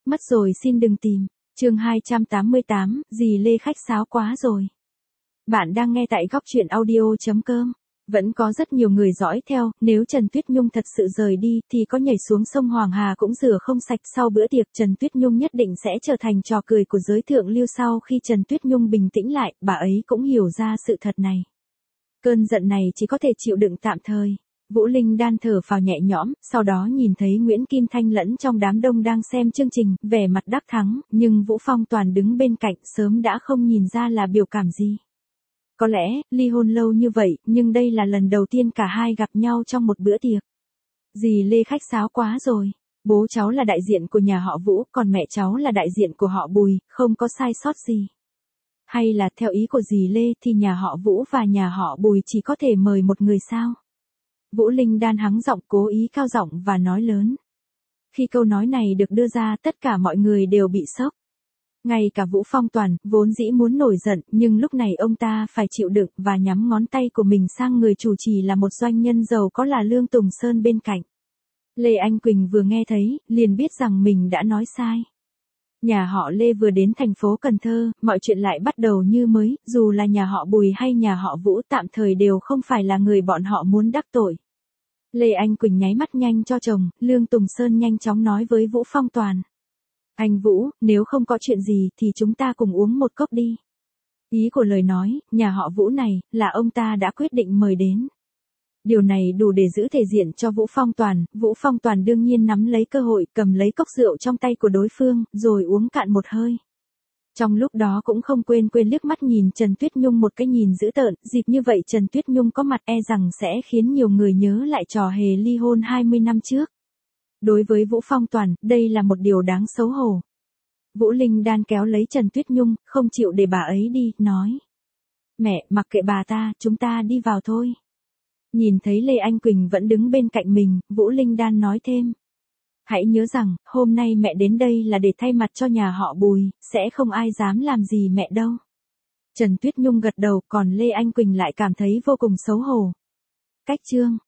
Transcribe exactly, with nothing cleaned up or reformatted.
Mất rồi xin đừng tìm. Chương hai trăm tám mươi tám, dì Lê khách sáo quá rồi. Bạn đang nghe tại góc truyện audio chấm com. Vẫn có rất nhiều người dõi theo, nếu Trần Tuyết Nhung thật sự rời đi thì có nhảy xuống sông Hoàng Hà cũng rửa không sạch. Sau bữa tiệc Trần Tuyết Nhung nhất định sẽ trở thành trò cười của giới thượng lưu. Sau khi Trần Tuyết Nhung bình tĩnh lại, bà ấy cũng hiểu ra sự thật này. Cơn giận này chỉ có thể chịu đựng tạm thời. Vũ Linh đan thở phào nhẹ nhõm, sau đó nhìn thấy Nguyễn Kim Thanh lẫn trong đám đông đang xem chương trình, vẻ mặt đắc thắng, nhưng Vũ Phong Toàn đứng bên cạnh sớm đã không nhìn ra là biểu cảm gì. Có lẽ, ly hôn lâu như vậy, nhưng đây là lần đầu tiên cả hai gặp nhau trong một bữa tiệc. Dì Lê khách sáo quá rồi. Bố cháu là đại diện của nhà họ Vũ, còn mẹ cháu là đại diện của họ Bùi, không có sai sót gì. Hay là theo ý của dì Lê thì nhà họ Vũ và nhà họ Bùi chỉ có thể mời một người sao? Vũ Linh đan hắng giọng cố ý cao giọng và nói lớn. Khi câu nói này được đưa ra tất cả mọi người đều bị sốc. Ngay cả Vũ Phong Toàn, vốn dĩ muốn nổi giận, nhưng lúc này ông ta phải chịu đựng và nhắm ngón tay của mình sang người chủ trì là một doanh nhân giàu có là Lương Tùng Sơn bên cạnh. Lê Anh Quỳnh vừa nghe thấy, liền biết rằng mình đã nói sai. Nhà họ Lê vừa đến thành phố Cần Thơ, mọi chuyện lại bắt đầu như mới, dù là nhà họ Bùi hay nhà họ Vũ tạm thời đều không phải là người bọn họ muốn đắc tội. Lê Anh Quỳnh nháy mắt nhanh cho chồng, Lương Tùng Sơn nhanh chóng nói với Vũ Phong Toàn. Anh Vũ, nếu không có chuyện gì thì chúng ta cùng uống một cốc đi. Ý của lời nói, nhà họ Vũ này, là ông ta đã quyết định mời đến. Điều này đủ để giữ thể diện cho Vũ Phong Toàn, Vũ Phong Toàn đương nhiên nắm lấy cơ hội cầm lấy cốc rượu trong tay của đối phương, rồi uống cạn một hơi. Trong lúc đó cũng không quên quên liếc mắt nhìn Trần Tuyết Nhung một cái nhìn dữ tợn, dịp như vậy Trần Tuyết Nhung có mặt e rằng sẽ khiến nhiều người nhớ lại trò hề ly hôn hai mươi năm trước. Đối với Vũ Phong Toàn, đây là một điều đáng xấu hổ. Vũ Linh đan kéo lấy Trần Tuyết Nhung, không chịu để bà ấy đi, nói. Mẹ, mặc kệ bà ta, chúng ta đi vào thôi. Nhìn thấy Lê Anh Quỳnh vẫn đứng bên cạnh mình, Vũ Linh đan nói thêm. Hãy nhớ rằng, hôm nay mẹ đến đây là để thay mặt cho nhà họ Bùi, sẽ không ai dám làm gì mẹ đâu. Trần Tuyết Nhung gật đầu, còn Lê Anh Quỳnh lại cảm thấy vô cùng xấu hổ. Cách chương